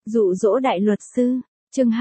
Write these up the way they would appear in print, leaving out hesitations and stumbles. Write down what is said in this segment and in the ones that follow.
Dụ dỗ đại luật sư, chương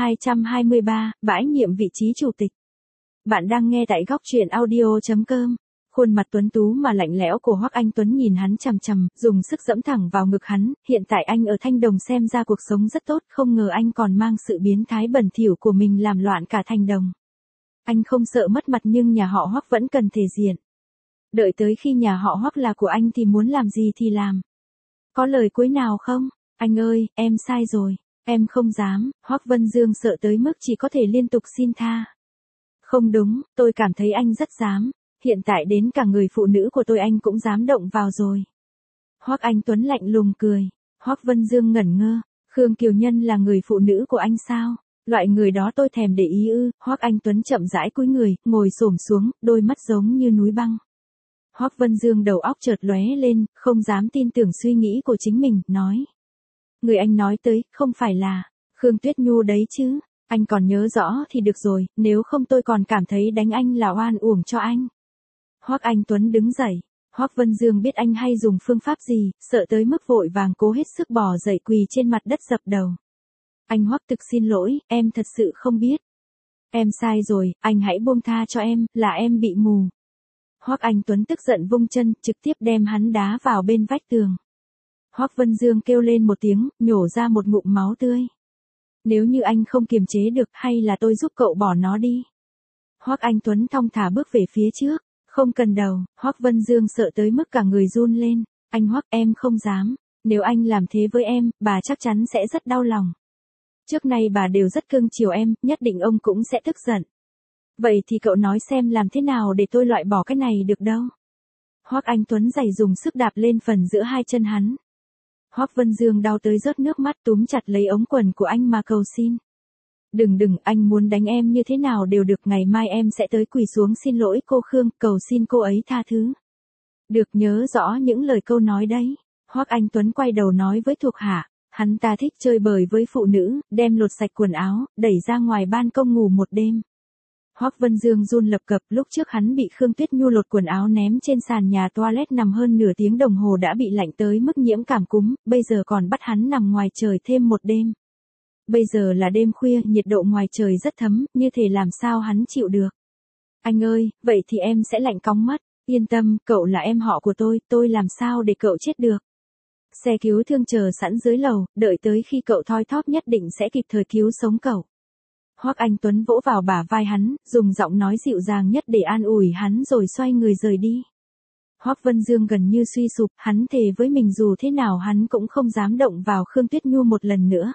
223, bãi nhiệm vị trí chủ tịch. Bạn đang nghe tại góc truyện audio.com. Khuôn mặt tuấn tú mà lạnh lẽo của Hoắc Anh Tuấn nhìn hắn chằm chằm, dùng sức giẫm thẳng vào ngực hắn. Hiện tại anh ở Thanh Đồng xem ra cuộc sống rất tốt, không ngờ anh còn mang sự biến thái bẩn thỉu của mình làm loạn cả Thanh Đồng. Anh không sợ mất mặt nhưng nhà họ Hoắc vẫn cần thể diện. Đợi tới khi nhà họ Hoắc là của anh thì muốn làm gì thì làm. Có lời cuối nào không? Anh ơi, em sai rồi. Em không dám. Hoắc Vân Dương sợ tới mức chỉ có thể liên tục xin tha. Không đúng, tôi cảm thấy anh rất dám. Hiện tại đến cả người phụ nữ của tôi anh cũng dám động vào rồi. Hoắc Anh Tuấn lạnh lùng cười. Hoắc Vân Dương ngẩn ngơ. Khương Kiều Nhân là người phụ nữ của anh sao? Loại người đó tôi thèm để ý ư? Hoắc Anh Tuấn chậm rãi cúi người, ngồi xổm xuống, đôi mắt giống như núi băng. Hoắc Vân Dương đầu óc chợt lóe lên, không dám tin tưởng suy nghĩ của chính mình, nói. Người anh nói tới, không phải là Khương Tuyết Nhu đấy chứ? Anh còn nhớ rõ thì được rồi, nếu không tôi còn cảm thấy đánh anh là oan uổng cho anh. Hoắc Anh Tuấn đứng dậy. Hoắc Vân Dương biết anh hay dùng phương pháp gì, sợ tới mức vội vàng cố hết sức bò dậy quỳ trên mặt đất dập đầu. Anh Hoắc thực xin lỗi, em thật sự không biết. Em sai rồi, anh hãy buông tha cho em, là em bị mù. Hoắc Anh Tuấn tức giận vung chân, trực tiếp đem hắn đá vào bên vách tường. Hoắc Vân Dương kêu lên một tiếng, nhổ ra một ngụm máu tươi. Nếu như anh không kiềm chế được, hay là tôi giúp cậu bỏ nó đi. Hoắc Anh Tuấn thong thả bước về phía trước. Không cần đầu. Hoắc Vân Dương sợ tới mức cả người run lên. Anh Hoắc, em không dám. Nếu anh làm thế với em, bà chắc chắn sẽ rất đau lòng. Trước nay bà đều rất cưng chiều em, nhất định ông cũng sẽ tức giận. Vậy thì cậu nói xem làm thế nào để tôi loại bỏ cái này được đâu. Hoắc Anh Tuấn giày dùng sức đạp lên phần giữa hai chân hắn. Hoắc Vân Dương đau tới rớt nước mắt, túm chặt lấy ống quần của anh mà cầu xin. Đừng, anh muốn đánh em như thế nào đều được, ngày mai em sẽ tới quỳ xuống xin lỗi cô Khương, cầu xin cô ấy tha thứ. Được, nhớ rõ những lời câu nói đấy. Hoắc Anh Tuấn quay đầu nói với thuộc hạ, hắn ta thích chơi bời với phụ nữ, đem lột sạch quần áo, đẩy ra ngoài ban công ngủ một đêm. Hoắc Vân Dương run lập cập, lúc trước hắn bị Khương Tuyết Nhu lột quần áo ném trên sàn nhà toilet nằm hơn nửa tiếng đồng hồ đã bị lạnh tới mức nhiễm cảm cúm, bây giờ còn bắt hắn nằm ngoài trời thêm một đêm. Bây giờ là đêm khuya, nhiệt độ ngoài trời rất thấm, như thể làm sao hắn chịu được. Anh ơi, vậy thì em sẽ lạnh cóng mất. Yên tâm, cậu là em họ của tôi làm sao để cậu chết được. Xe cứu thương chờ sẵn dưới lầu, đợi tới khi cậu thoi thóp nhất định sẽ kịp thời cứu sống cậu. Hoắc Anh Tuấn vỗ vào bả vai hắn, dùng giọng nói dịu dàng nhất để an ủi hắn rồi xoay người rời đi. Hoắc Vân Dương gần như suy sụp, hắn thề với mình dù thế nào hắn cũng không dám động vào Khương Tuyết Nhu một lần nữa.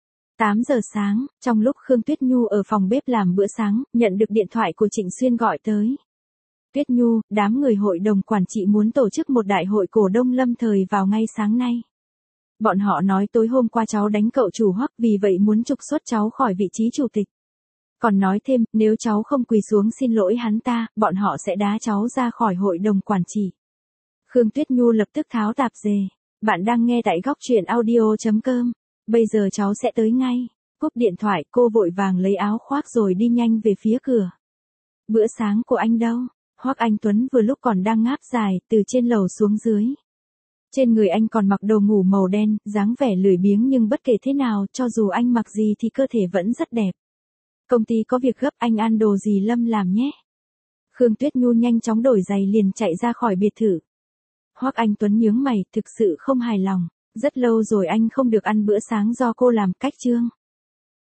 8 giờ sáng, trong lúc Khương Tuyết Nhu ở phòng bếp làm bữa sáng, nhận được điện thoại của Trịnh Xuyên gọi tới. Tuyết Nhu, đám người hội đồng quản trị muốn tổ chức một đại hội cổ đông lâm thời vào ngay sáng nay. Bọn họ nói tối hôm qua cháu đánh cậu chủ Hoắc, vì vậy muốn trục xuất cháu khỏi vị trí chủ tịch. Còn nói thêm, nếu cháu không quỳ xuống xin lỗi hắn ta, bọn họ sẽ đá cháu ra khỏi hội đồng quản trị. Khương Tuyết Nhu lập tức tháo tạp dề. Bạn đang nghe tại góc truyện audio.com. Bây giờ cháu sẽ tới ngay. Cúp điện thoại, cô vội vàng lấy áo khoác rồi đi nhanh về phía cửa. Bữa sáng của anh đâu? Hoắc Anh Tuấn vừa lúc còn đang ngáp dài, từ trên lầu xuống dưới. Trên người anh còn mặc đồ ngủ màu đen, dáng vẻ lười biếng nhưng bất kể thế nào, cho dù anh mặc gì thì cơ thể vẫn rất đẹp. Công ty có việc gấp, anh ăn đồ gì Lâm làm nhé. Khương Tuyết Nhu nhanh chóng đổi giày liền chạy ra khỏi biệt thự. Hoắc Anh Tuấn nhướng mày, thực sự không hài lòng. Rất lâu rồi anh không được ăn bữa sáng do cô làm, cách chương.